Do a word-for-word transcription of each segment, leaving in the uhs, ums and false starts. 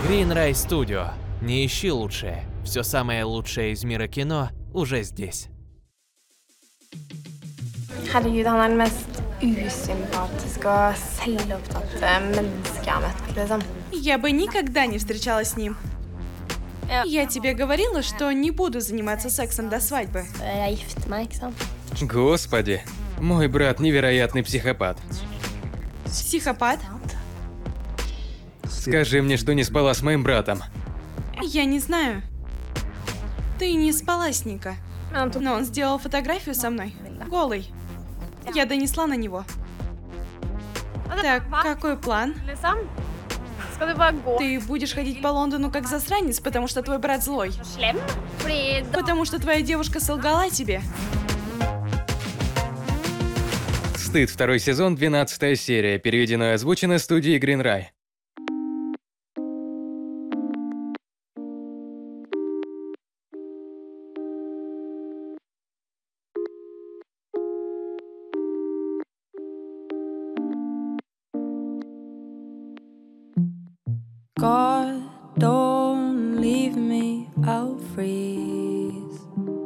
Greenray Studio. Не ищи лучшее. Все самое lutshее из mira кино уже здесь. Herregud, han är den mest usympatiska, självupptatte människa jag mött, liksom. Я бы никогда не встречалась с ним. Я тебе говорила, что не буду заниматься сексом до свадьбы. Jag gifte mig, liksom. Господи, мой брат невероятный психопат. Психопат? Скажи мне, что не спала с моим братом. Я не знаю. Ты не спала с Ника. Но он сделал фотографию со мной. Голый. Я донесла на него. Так, какой план? Ты будешь ходить по Лондону как засранец, потому что твой брат злой? Потому что твоя девушка солгала тебе? Стыд, второй сезон, двенадцатая серия, переведено и озвучено студией Greenray. God, don't leave me, I'll freeze.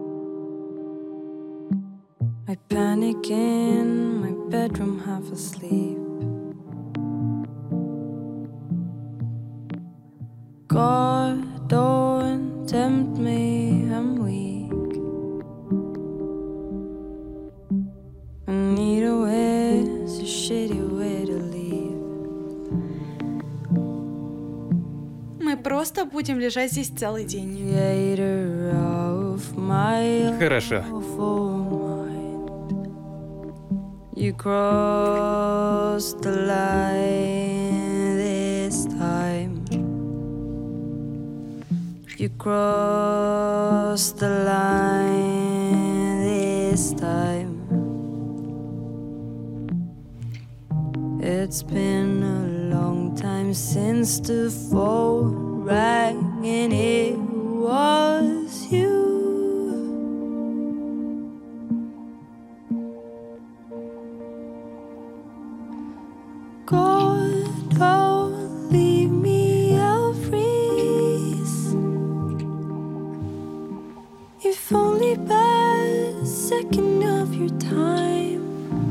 I panic in my bedroom, half asleep. God, don't tempt me, I'm weak. I need a way, it's a shitty way to leave. Мы просто будем лежать здесь целый день. Хорошо. You crossed the line this time. You crossed the line this time. It's been a long time since the phone rang and it was you. God, don't leave me, I'll freeze. If only by a second of your time.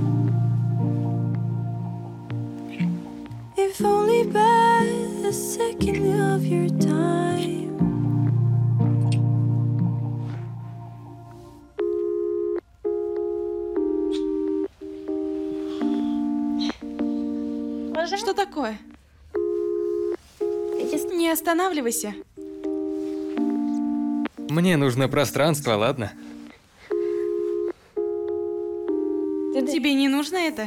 If only by a second of your time. Что такое? Не останавливайся. Мне нужно пространство, ладно? Тебе не нужно это?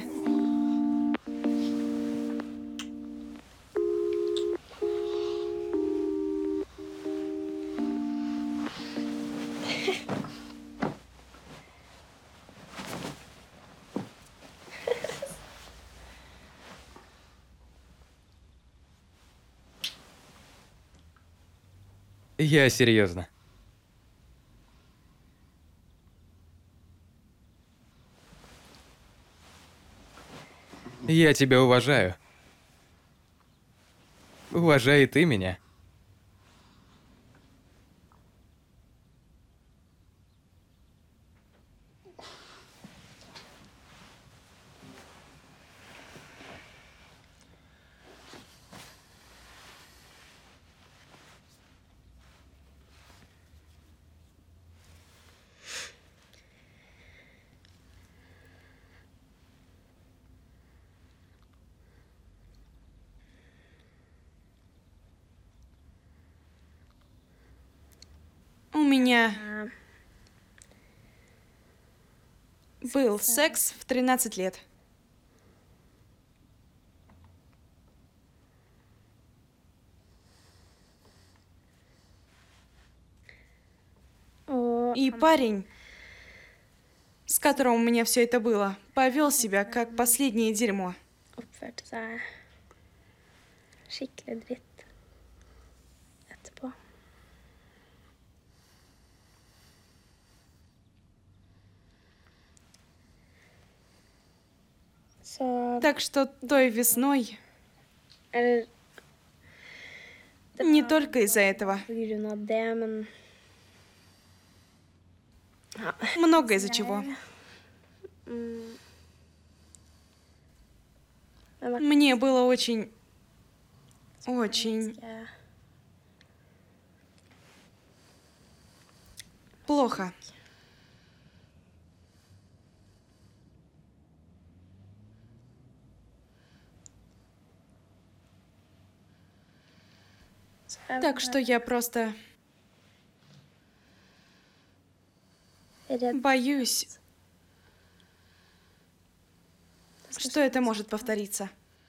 Я серьезно. Я тебя уважаю. Уважай и ты меня. У меня был секс в тринадцать лет. И парень, с которым у меня все это было, повел себя как последнее дерьмо. Uppförde sig skickligt dritt etterpå. Så Так что той весной eller Не только из-за этого. på grunn av det, men Много из-за чего. mm, Мне было очень... Очень eh, плохо. Так что я просто redd боюсь, что это может повториться.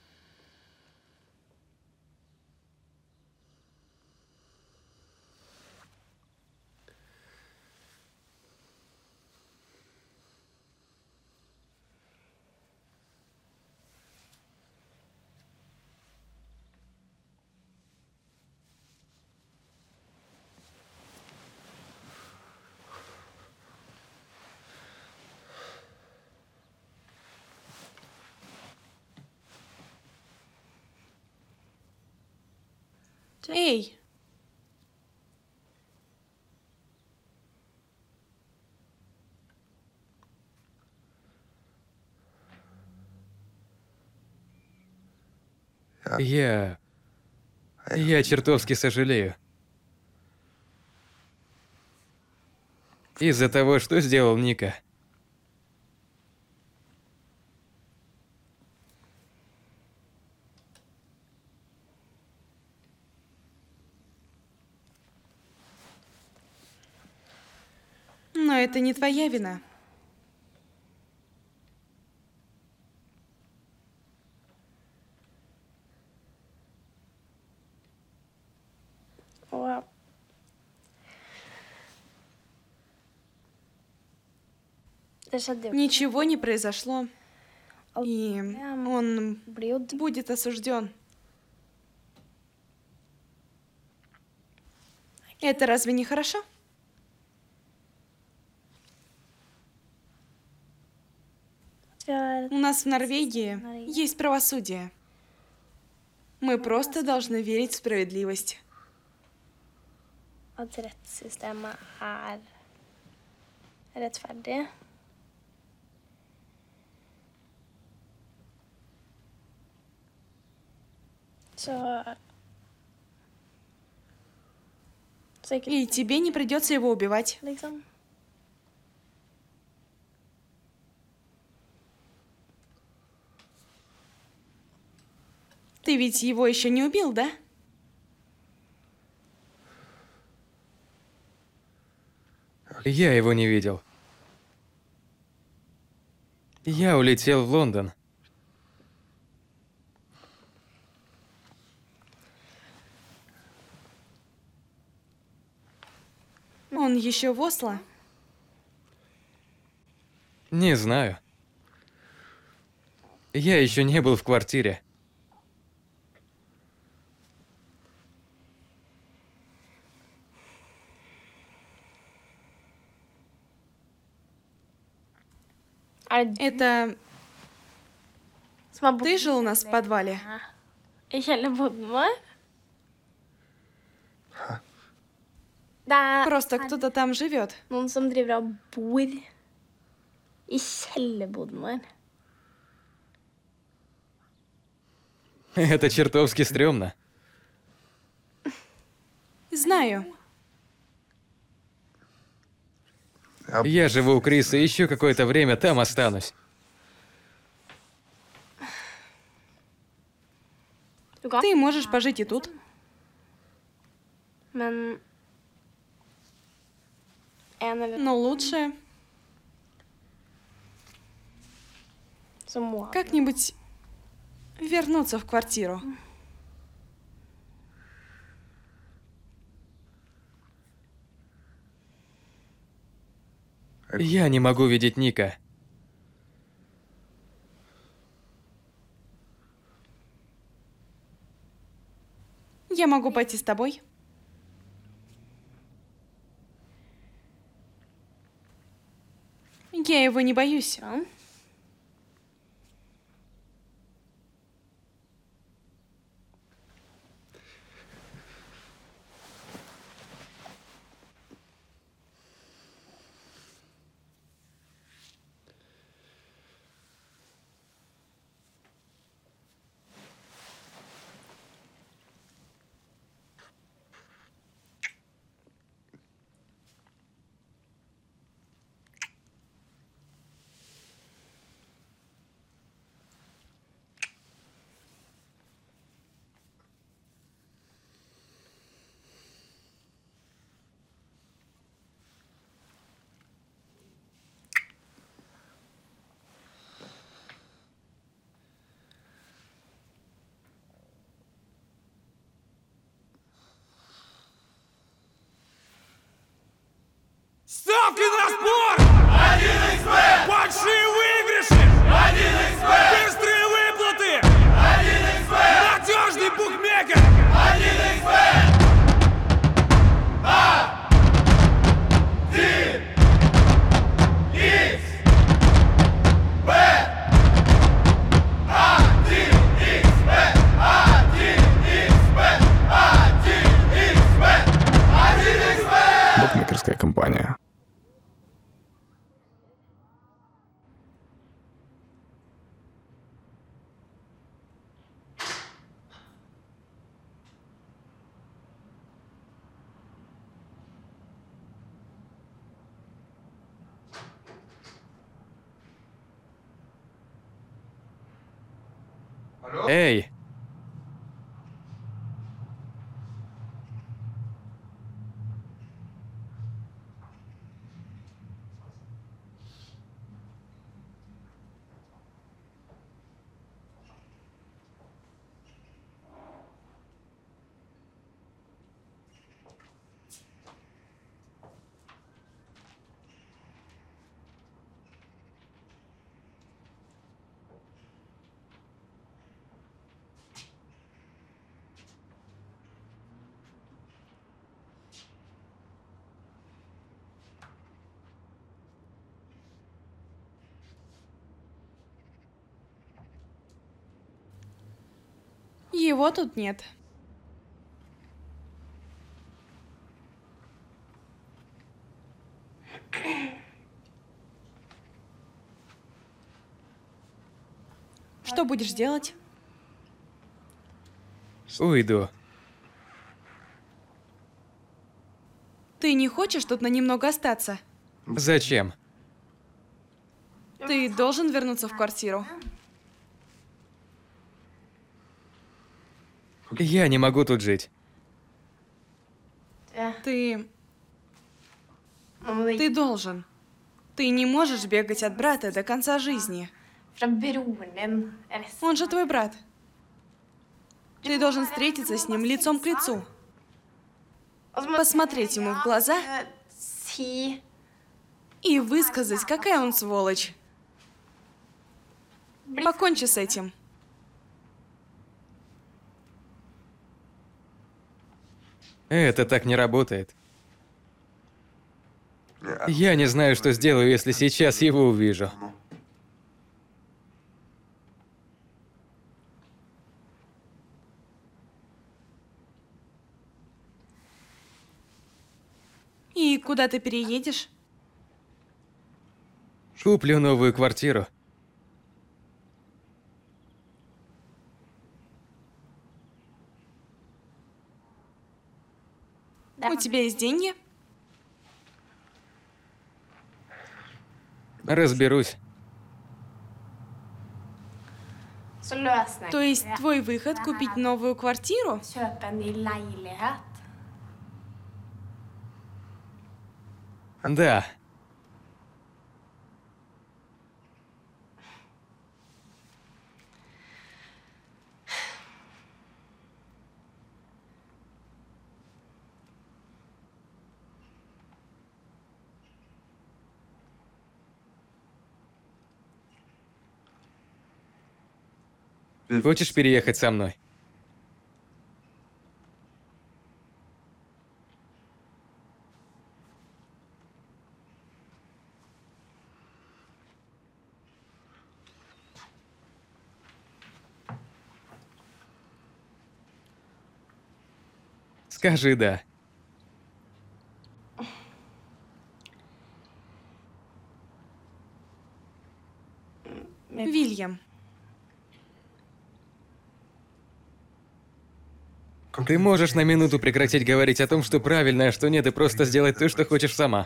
Эй, Я... Я чертовски сожалею. Из-за того, что сделал Ника. но это не твоя вина. Og det skjedde jo Ничего не произошло, и он blir jo d- будет осужден. Это разве не хорошо? vi har У нас в Норвегии есть правосудие. Мы просто должны верить в справедливость. at rettssystemet er rettferdig. Så Så ikke И тебе не придется его убивать. liksom. Ты ведь его еще не убил, да? Я его не видел. Я улетел в Лондон. Он еще в Осло. Не знаю. Я еще не был в квартире. Er det Это som har bodd ты жил у нас в подвале? i kjellerboden vår? Det er Просто кто-то там живет. noen som driver og bor i kjellerboden vår. Это чертовски стрёмно. Знаю. Я живу у Криса и еще какое-то время там останусь. Du kan, Ты можешь пожить и тут. men en eller Но лучше så må как-нибудь вернуться в квартиру. Я не могу видеть Ника. Я могу пойти с тобой. Я его не боюсь. Ja. Эй! Его тут нет. Что будешь делать? Уйду. Ты не хочешь тут на немного остаться? Зачем? Ты должен вернуться в квартиру. Я не могу тут жить. Ты... Ты должен. Ты не можешь бегать от брата до конца жизни. Он же твой брат. Ты должен встретиться с ним лицом к лицу. Посмотреть ему в глаза и высказать, какая он сволочь. Покончи с этим. Это так не работает. Я не знаю, что сделаю, если сейчас его увижу. И куда ты переедешь? Куплю новую квартиру. У тебя есть деньги? Разберусь. То есть твой выход — купить новую квартиру? Да. Хочешь переехать со мной? Скажи «да». Вильям, Ты можешь на минуту прекратить говорить о том, что правильно, а что нет, и просто сделать то, что хочешь сама.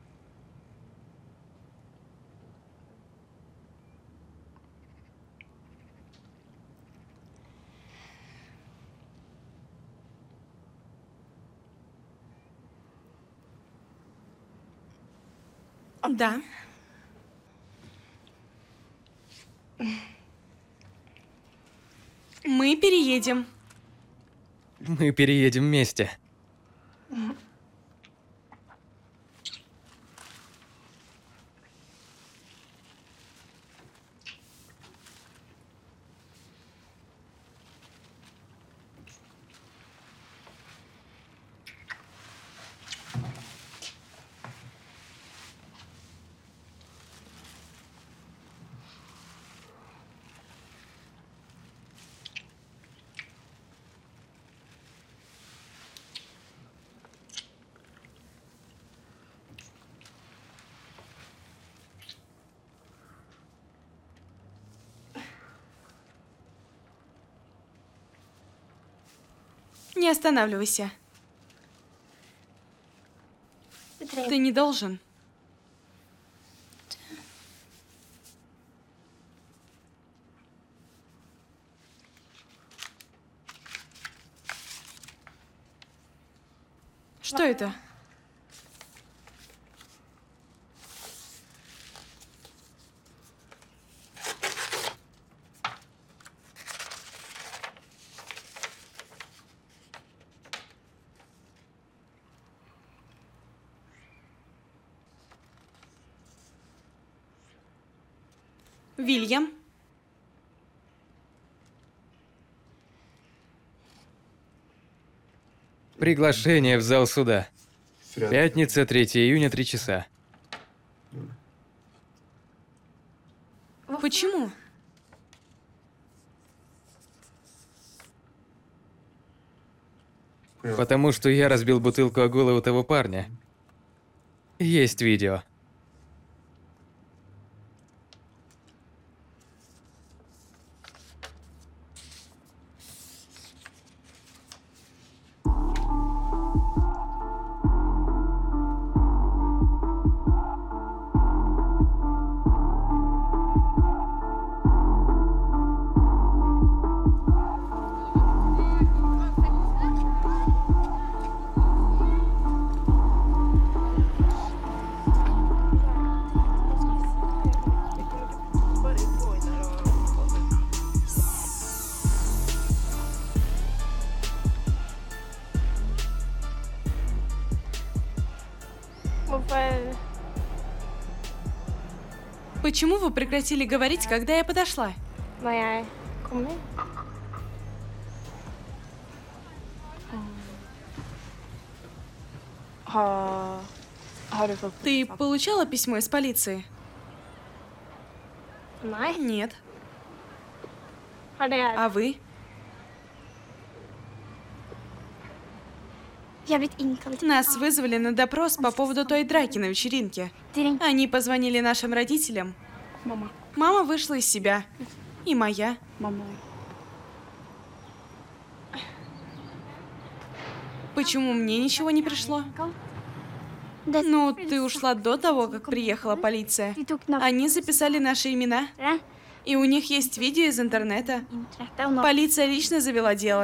да. Мы переедем. Мы переедем вместе. Не останавливайся. Ты не должен. Что это? Вильям? Приглашение в зал суда. Пятница, третьего июня, три часа. Почему? Потому что я разбил бутылку о голову того парня. Есть видео. Hvorfor Почему вы прекратили говорить, когда я подошла? når jeg kommer? Har, har du fått Ты получала письмо из полиции? Nei. Нет. Har det А вы? Jeg har blitt innkalt til Нас вызвали на допрос по поводу той драки на вечеринке. ringte Они позвонили нашим родителям. mamma. Мама вышла из себя. И моя. Mamma. Почему мне ничего не пришло? Ну, ты ушла до того, как приехала полиция. De tok navn Они записали наши имена. И у них есть видео из интернета. internettet, og nå Полиция лично завела дело.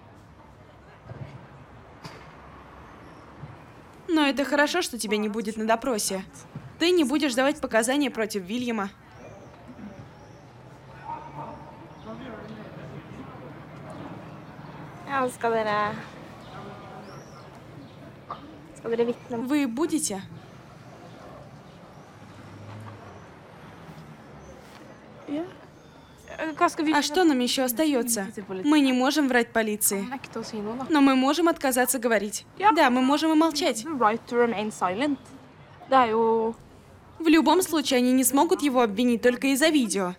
Но это хорошо, что тебя не будет на допросе. Ты не будешь давать показания против Вильяма. ja, skal dere Skal dere vitne om Вы будете? Hva skal vi А что нам еще остается? Мы не можем врать полиции. nekte å si noe, da? Но мы можем отказаться говорить. Да, мы можем и молчать. The right to remain silent. Det er jo В любом случае, они не смогут его обвинить только из-за видео.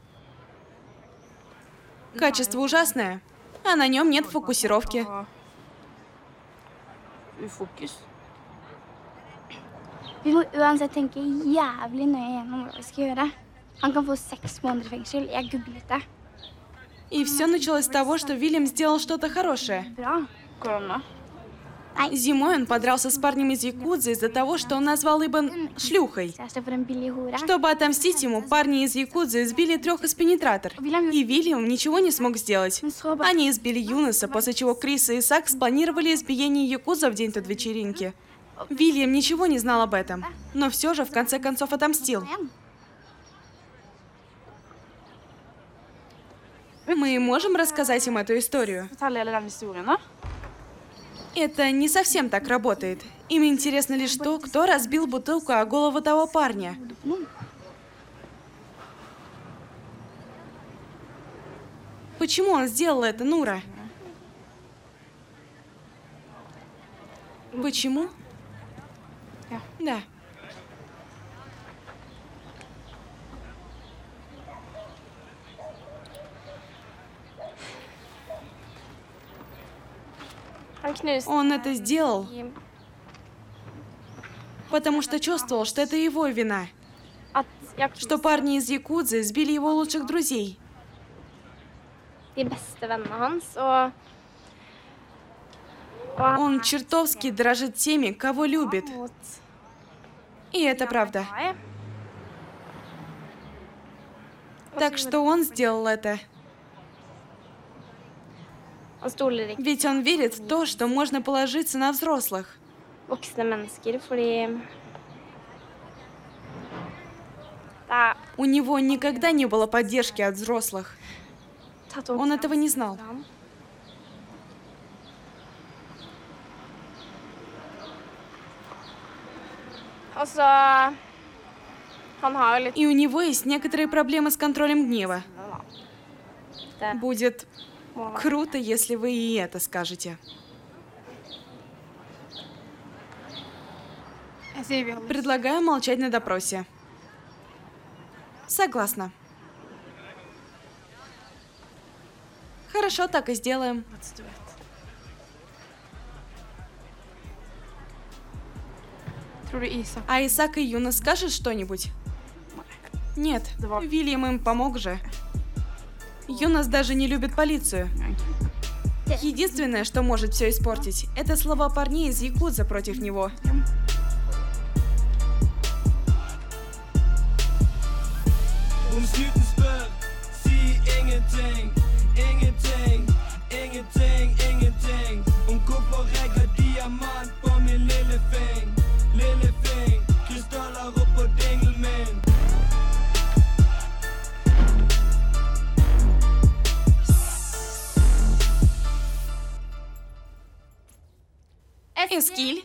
Качество ужасное, а на нем нет фокусировки. ufokus. Vi må uansett tenke jævlig nøye gjennom hva vi skal gjøre. Han kan få seks måneder i fengsel. Jeg googlet det. И все началось с того, что Вильям сделал что-то хорошее. Bra. Korona. Зимой он подрался с парнем из Якудзы из-за того, что он назвал Ибн шлюхой. Kjæreste for en billig hore. Чтобы отомстить ему, парни из Якудзы избили трех из пенетратор. И Вильям ничего не смог сделать. Men så bare Они избили Юноса, после чего Крис и Исаак спланировали избиение Якудза в день той вечеринки. Вильям ничего не знал об этом, но все же в конце концов отомстил. igjen. Мы можем рассказать им эту историю? Fortell hele den historien, da. Это не совсем так работает. Им интересно лишь то, кто разбил бутылку о голову того парня. Почему он сделал это, Нура? Почему? Ja. Да. Han knuste Он это сделал, i- потому что чувствовал, что это его вина. at jeg Что парни из Якудзы сбили его лучших друзей. de beste vennene hans, og og Он чертовски дорожит теми, кого любит. mot И это правда. meg. Так что он сделал это. Han stoler ikke Ведь он верит в то, что можно положиться на взрослых. voksne mennesker, fordi det er У него никогда не было поддержки от взрослых. tatt opp Он этого не знал. fra ham. Og så Han har jo litt И у него есть некоторые проблемы с контролем гнева. Det Будет må være круто, если вы и это скажете. Jeg sier vi holder Предлагаю молчать на допросе. Согласна. Хорошо, так и сделаем. Tror du Isak А Исаак и Юна скажут что-нибудь? Нет, Вильям им помог же. Юнас даже не любит полицию. Единственное, что может все испортить, это слова парней из Якудза против него. Hun snytten spør, sig ingenting, ingenting, ingenting, ingenting. Om hvorfor jeg har diamant på min lille fing, lille fing. Krystaller opp på dinglen min. Эскиль.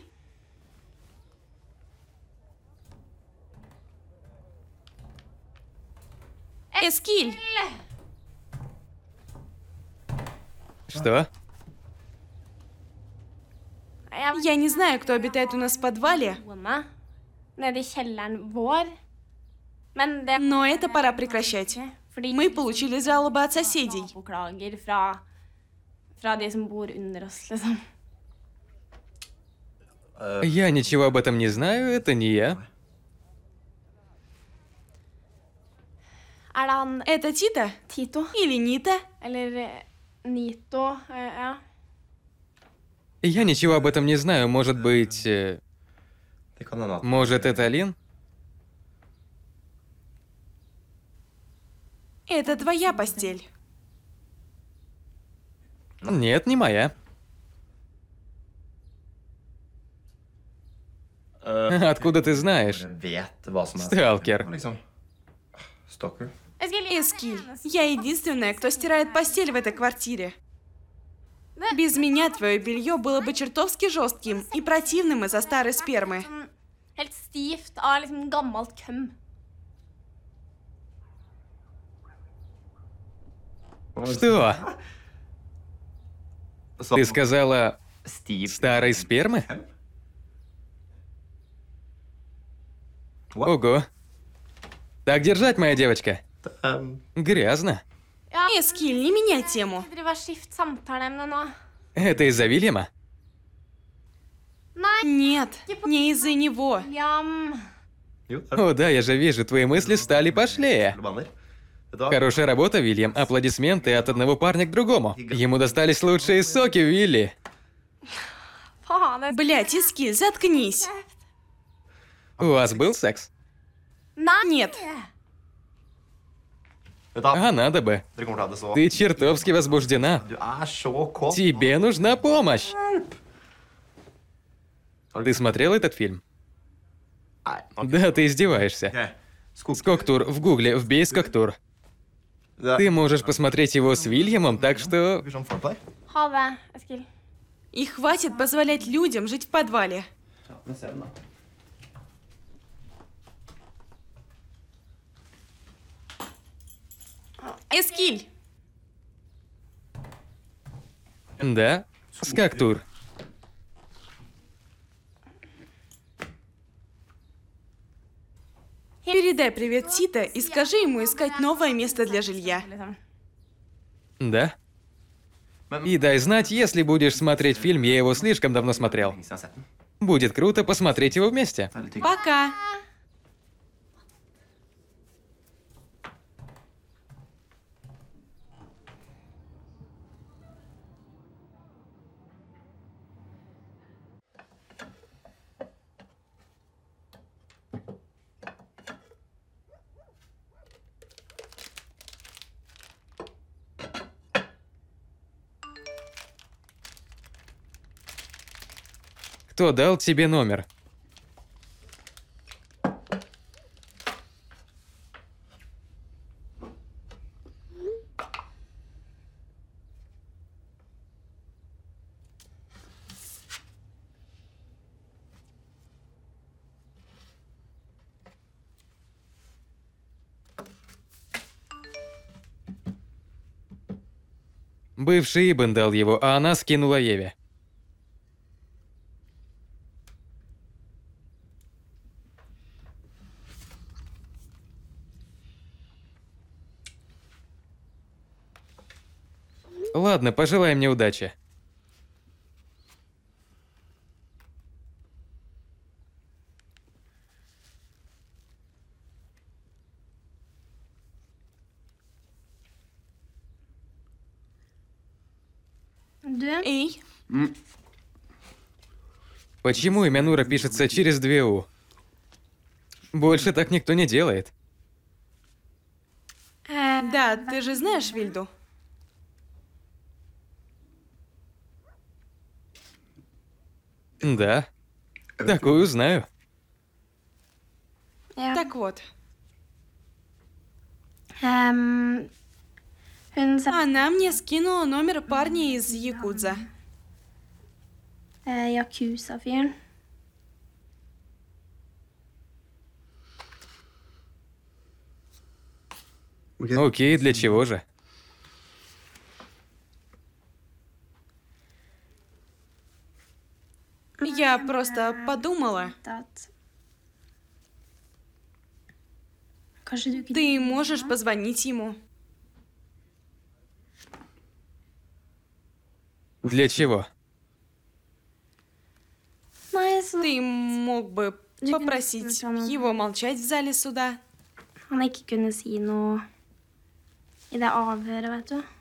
Эскиль. Что? Jeg Я не знаю, кто обитает у нас в подвале, boende nede i kjelleren vår. Men det но это пора прекращать. fordi Мы получили жалобы от соседей. naboklager fra fra de som bor under oss, liksom. Я ничего об этом не знаю, это не я. Er det han Это Тита Tito? или Нита? Eller eh, Nito? eh, Ja. Я ничего об этом не знаю, может быть... э, Det kan hende at Может, это Лин? Это твоя постель. Нет, не моя. eh, Откуда ты знаешь? bare vet hva som er Stalker. Liksom. Stalker. Эскиль, я единственная, кто стирает постель в этой квартире. Без меня твое белье было бы чертовски жестким и противным из-за старой спермы. Sånn helt stivt av liksom gammelt køm. Что? Så- Ты сказала Stiv старой спермы? Hvem? Ого. Так держать, моя девочка. Um, Грязно. Ja, Эскиль, не меняй тему. vi driver og skifter samtaleemne nå. Это из-за Вильяма? Nei, Нет, не из-за него. William. jo, det er О, да, я же vижу, твои мысли стали пошлее. banner. Vet du hva? Хорошая работа, Вильям. Аплодисменты от одного парня к другому. Ему достались лучшие соки, Вилли. Faen, jeg Блять, Эскиль, заткнись. У вас был секс? Nei! Нет. Vet du hva? А надо бы. Dere kommer til å ha det så Ты чертовски возбуждена. Du er så kåt. Тебе нужна помощь. Ты смотрел этот фильм? Nei, ok. Да, ты издеваешься. Ok. Skog... Скоктур, в гугле, вбей Скоктур. Det Ты можешь посмотреть его с Вильямом, так что... blir sånn foreplay. Ha det, Eskil. И хватит позволять людям жить в подвале. Ja, men se den da. Эскиль! Да, Скоктур. Передай привет Тита и скажи ему искать новое место для жилья. Liksom. Да? Men И дай знать, если будешь смотреть фильм, я его слишком давно смотрел. lenge siden jeg har sett den. Будет круто посмотреть его вместе. Det er litt hyggelig. Пока! Кто дал тебе номер? Бывший Ибн дал его, а она скинула Еве. Ладно, пожелай мне удачи. Эй, Почему имя Нура пишется через две У? Больше так никто не делает. да, ты же знаешь Вильду? Да. Такую знаю. Так вот, Ehm, hun sa она мне скинула номер парня из Якудза. eh, Yakuza-fyren. Окей, для чего же? Я просто подумала, At Kanskje du kunne ты можешь позвонить ему. Для чего? Nei, så Ты мог бы попросить его молчать в зале суда. han ikke kunne si noe i det avhøret, vet du.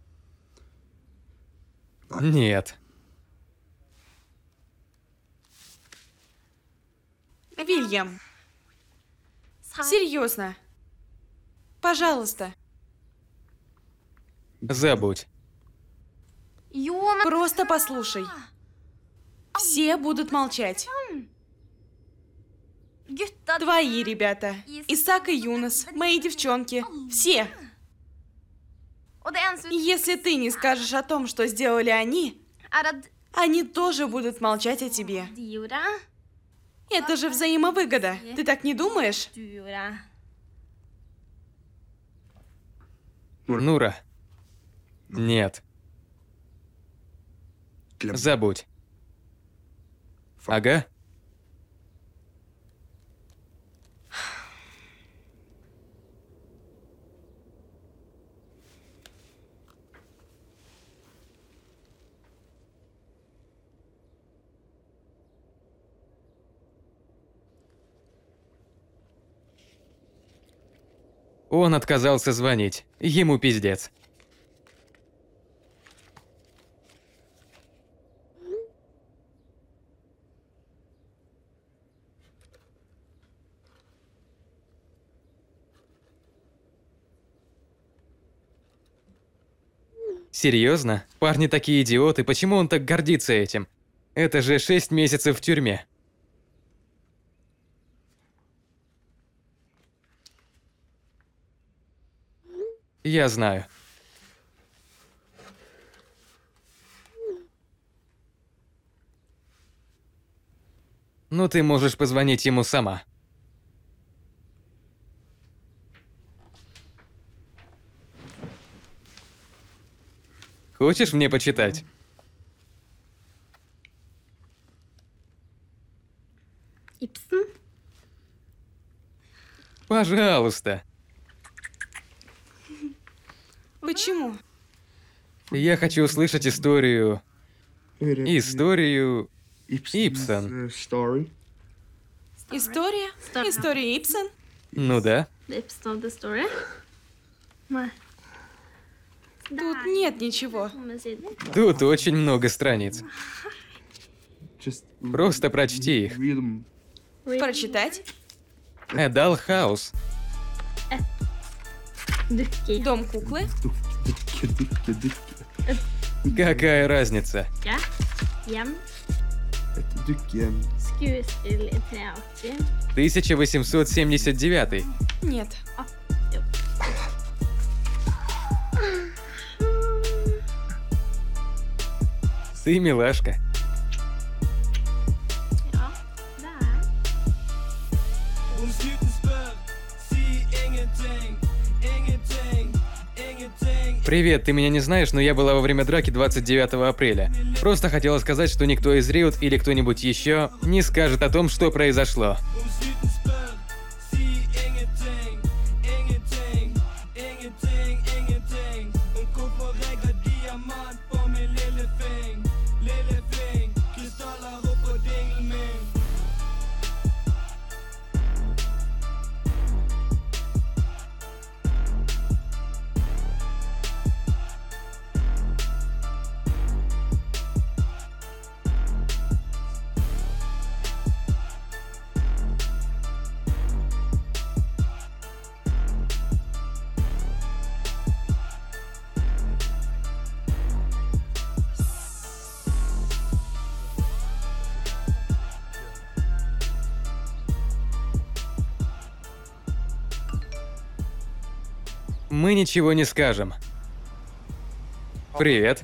Нет. Вильям, серьезно. Пожалуйста, Забудь. просто послушай. Все будут молчать. Твои ребята, Исаак и Юнос, мои девчонки, все. И если ты не скажешь о том, что сделали они, они тоже будут молчать о тебе. Это же взаимовыгода. Ты так не думаешь? Нура. Нет. Забудь. Ага. Он отказался звонить. Ему пиздец. Серьезно? Парни такие идиоты, почему он так гордится этим? Это же шесть месяцев в тюрьме. Я знаю. Ну ты можешь позвонить ему сама. Хочешь мне почитать? Ibsen? Пожалуйста. Почему? Я хочу услышать историю... Историю... Ибсен. Story. История? История Ибсен? Ну да. Ibsen of the story? Nei. Тут нет ничего. Tomme sider. Тут очень много страниц. Just Просто прочти их. read them. Прочитать? Эдал Хаус. Dukker. Дом куклы? Dukke, dukke, dukke. Какая разница? Hjem. Et dukke... Skuespill i treåtti. тысяча восемьсот семьдесят девятый. Нет. Ты милашка. Ja, det er. Hun slutter spør, si ingenting, ingenting, ingenting. Привет, ты меня не знаешь, но я была во время драки двадцать девятого апреля. Просто хотела сказать, что никто из Riot или кто-нибудь еще не скажет о том, что произошло. Hun slutter spør, si ingenting, ingenting, ingenting, ingenting. Om hvorfor jeg har diamant på min lille fing, lille fing. Krystaller oppå dinglen min. Мы ничего не скажем. Привет.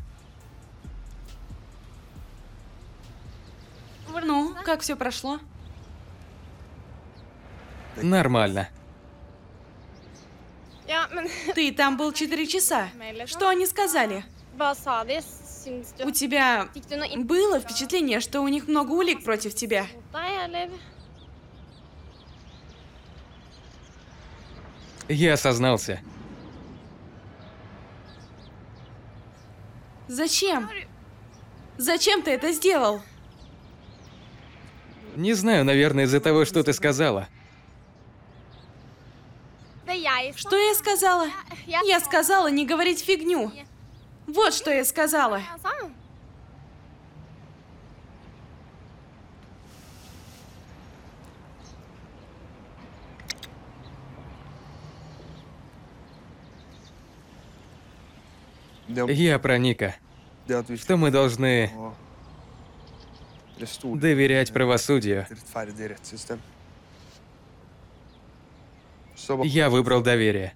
Ну, как все прошло? Нормально. Ja, men Ты там был четыре часа. Что они сказали? hva sa de? Syns du У тебя Fikk du noe inntrykk было впечатление, что у них много улик против тебя? mot deg, eller? Я осознался. Зачем? Зачем ты это сделал? Не знаю, наверное, из-за того, что ты сказала. Det jeg sa Что я сказала? Jeg Я sa сказала не говорить фигню. Вот что я сказала. det jeg sa. Det, Я про Ника. det at vi Что мы должны må eller stole доверять правосудию. på et rettferdig rettssystem. Så bare Я выбрал доверие.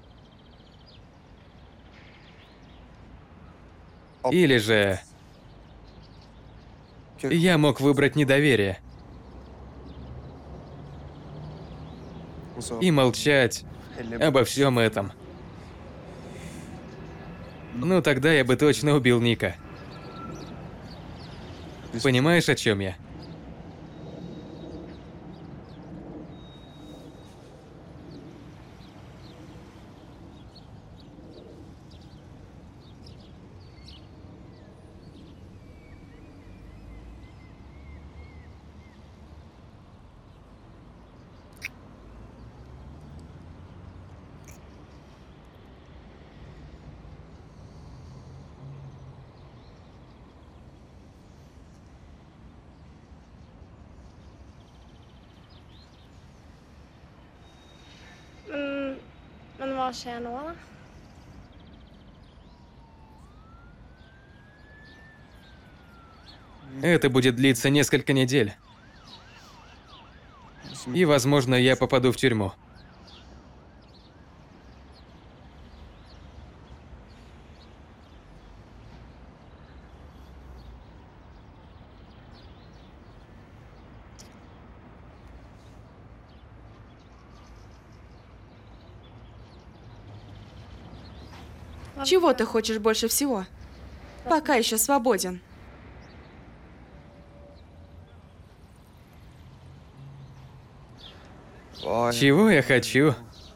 Или же я мог выбрать недоверие og så и молчать heller обо всем этом. Ну тогда я бы точно убил Ника. Понимаешь, о чем я? Men, men hva skjer nå, da? Это будет длиться несколько недель. И, возможно, я попаду в тюрьму. Чего ты хочешь больше всего? Пока еще свободен. Hva- Чего я хочу?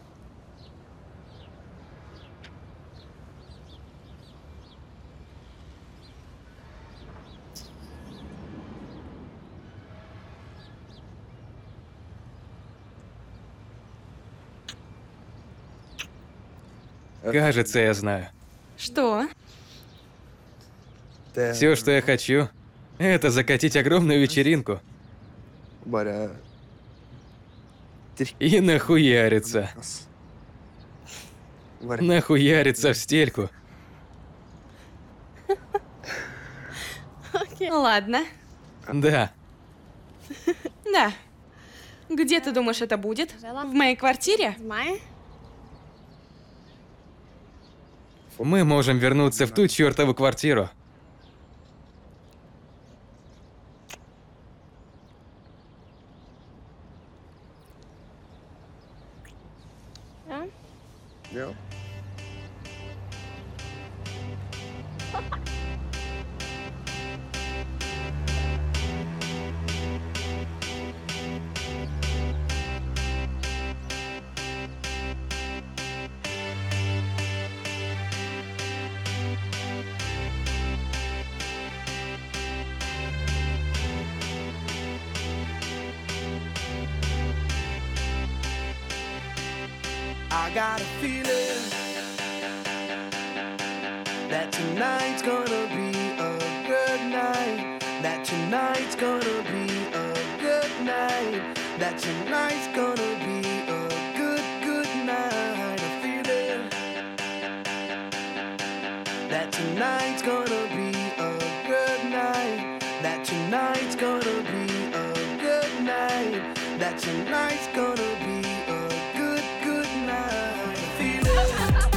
Кажется, я знаю. Что? det Все, что я хочу, это закатить огромную вечеринку bare и нахуяриться. ass. Bare Нахуяриться в стельку. Ладно. Да. Да. Где ты думаешь, это будет? В моей квартире? Meg? Мы можем вернуться в ту чертову квартиру. Ja. Ja. I got a feeling that tonight's gonna be a good night. That tonight's gonna be a good night. That tonight's gonna be a good, good night. A feeling that tonight's gonna be a good night. That tonight's gonna be a good night. That tonight's gonna be a good, good night. A feeling.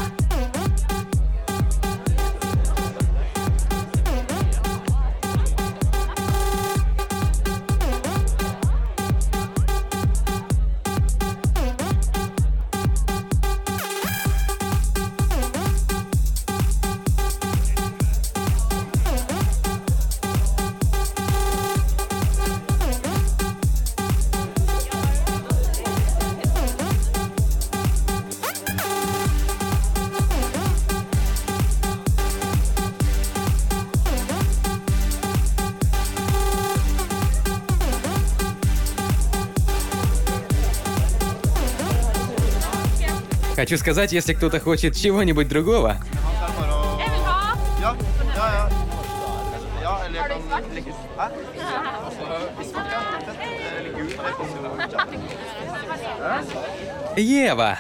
Хочу сказать, если кто-то хочет чего-нибудь другого, Ja, ja, ja. Ja, eller jeg kan legge Hæ? Ismatka? Eller gul? Ева!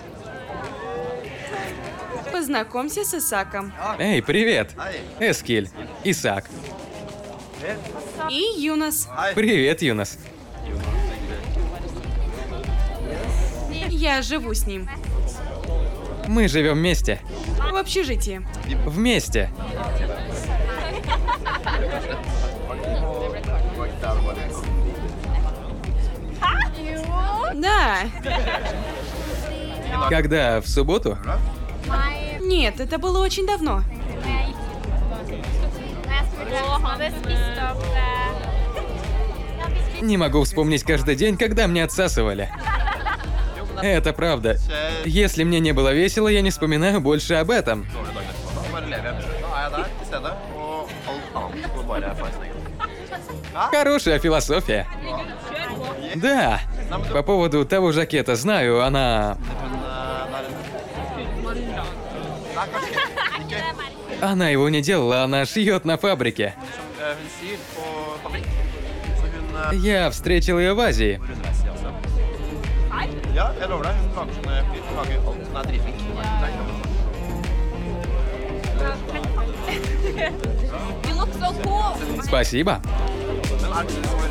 Познакомься с Исаком. Эй, привет! Эскиль, Исаак. И Юнос. Привет, Юнос. Я живу с ним. Мы живем вместе. В общежитии. Вместе. Да. Когда? В субботу? Нет, это было очень давно. Не могу вспомнить каждый день, когда мне отсасывали. Это правда. Если мне не было весело, я не вспоминаю больше об этом. Bare lever jeg. Da er jeg der i stedet, og alt annet går bare fra sin egen. Хорошая философия. Да. По поводу того жакета, знаю, она... Men eh, det er en Nei, kanskje ikke. Она его не делала, она шьет на фабрике. Som eh, hun syr på fabrikk. Så hun eh, Я встретил ее в Азии. rundreiser altså. Ja, jeg lover deg. Hun lager sånne Hun lager alt. Hun er dritflink. Спасибо. Men er du over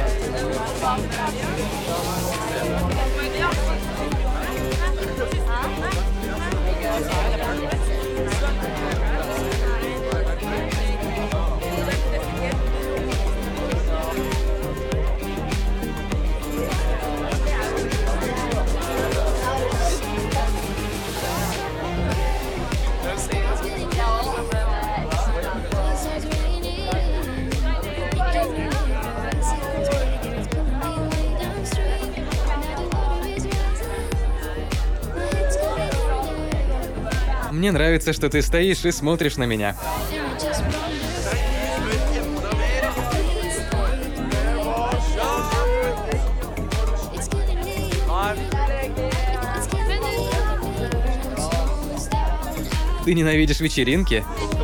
Мне нравится, что ты стоишь и смотришь на меня. Ты ненавидишь вечеринки?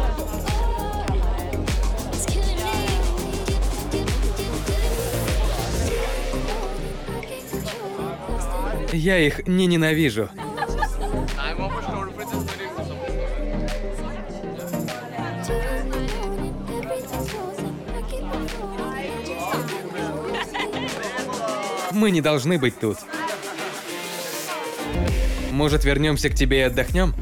Я их не ненавижу. Мы не должны быть тут. Может, вернемся к тебе и отдохнем?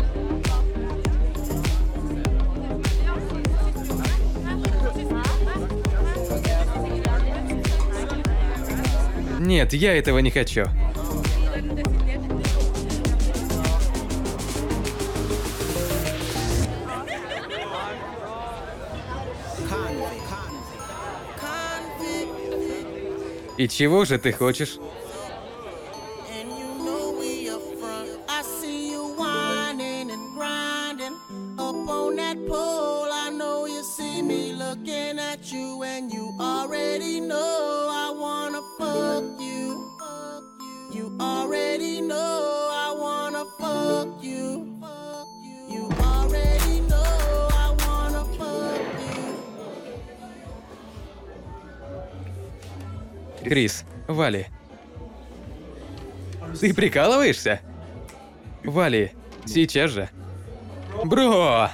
Нет, я этого не хочу. И чего же ты хочешь? Крис, Вали. Ты прикалываешься? Вали, сейчас же. Бро!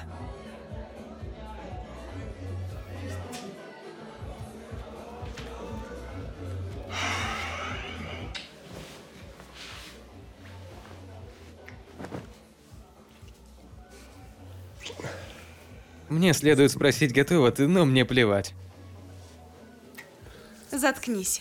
Мне следует спросить, готова ты, но мне плевать. Заткнись.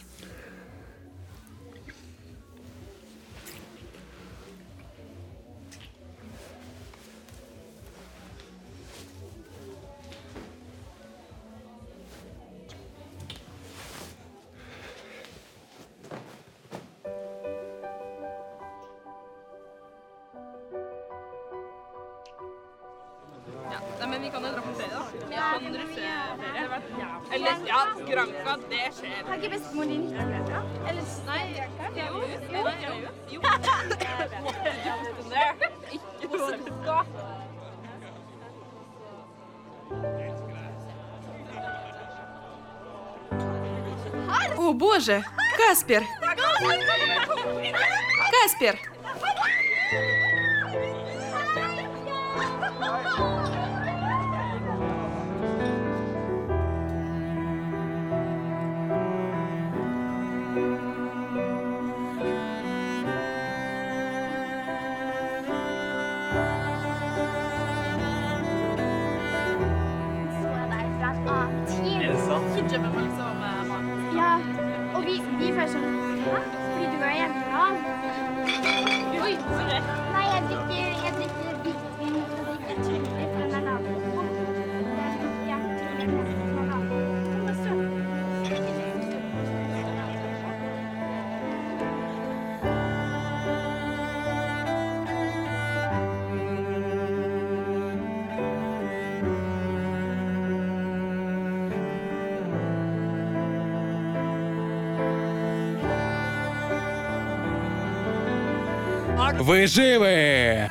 Nei, men vi kan jo dra på ferie, da. Sånn russeferie. Eller, ja, Granca, det skjer. Har ikke bestemor din Granca? Eller Nei, jo, jo, jo, jo. Jo. Ikke på Granca. О, боже! Каспер! Каспер! Kidjabben var liksom mat. Ja, og vi, vi er først sånn, hæ? Fordi du er hjemmefra. Oi, sorry. Nei, jeg drikker, jeg drikker hvitvin, og drikker chili fra den naboen. Ja, chili fra naboen. Hva så? Вы живы!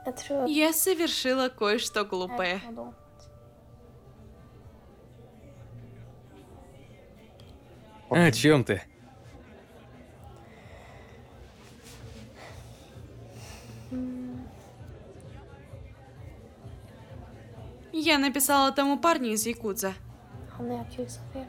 Jag tror Я совершила кое-что глупое. att de- О чем ты? Я написала тому парню из Якудза. Han är akutchaufför.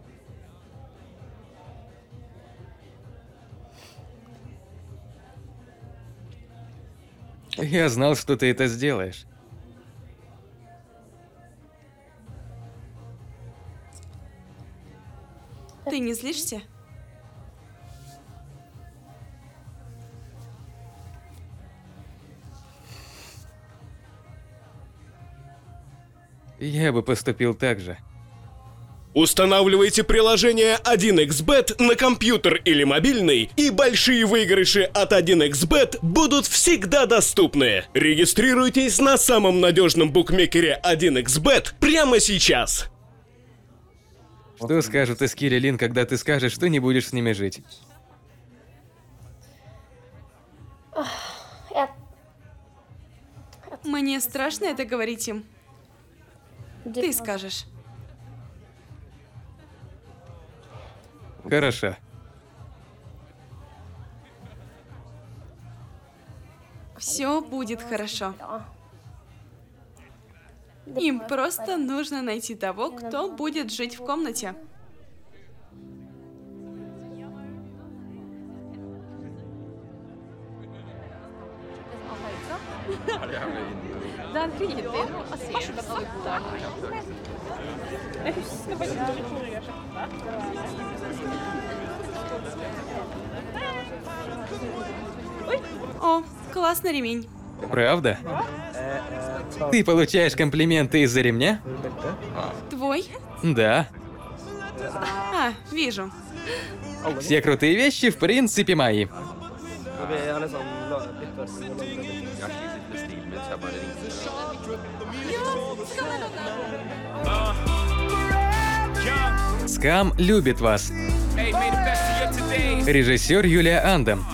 Я знал, что ты это сделаешь. Ты не злишься? Я бы поступил так же. Устанавливайте приложение один икс бет на компьютер или мобильный, и большие выигрыши от один икс бет будут всегда доступны. Регистрируйтесь на самом надежном букмекере один икс бет прямо сейчас. Что скажут Эскиль и Лин, когда ты скажешь, что не будешь с ними жить? Jag, Мне страшно это говорить им. du, Ты скажешь. Хорошо. Все будет хорошо. ja. Им просто нужно найти того, кто будет жить в комнате. Den riktigt avancerad. Jag huskar faktiskt inte hur jag О, классный ремень. Правда? Ты получаешь комплименты из-за ремня? Твой? Да. А, вижу. Все крутые вещи, в принципе, мои. Скам любит вас. Режиссер Юлия Андам.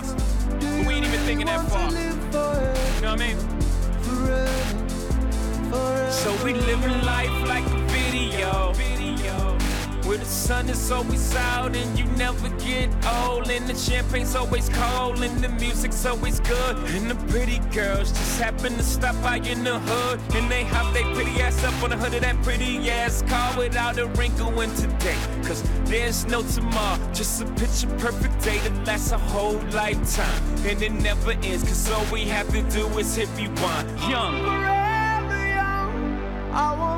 So we living life like a video, where the sun is always out and you never get old, and the champagne's always cold and the music's always good, and the pretty girls just happen to stop by in the hood, and they hop they pretty ass up on the hood of that pretty ass car without a wrinkle in today, cause there's no tomorrow, just a picture perfect day that lasts a whole lifetime, and it never ends, cause all we have to do is hit rewind. Young, I want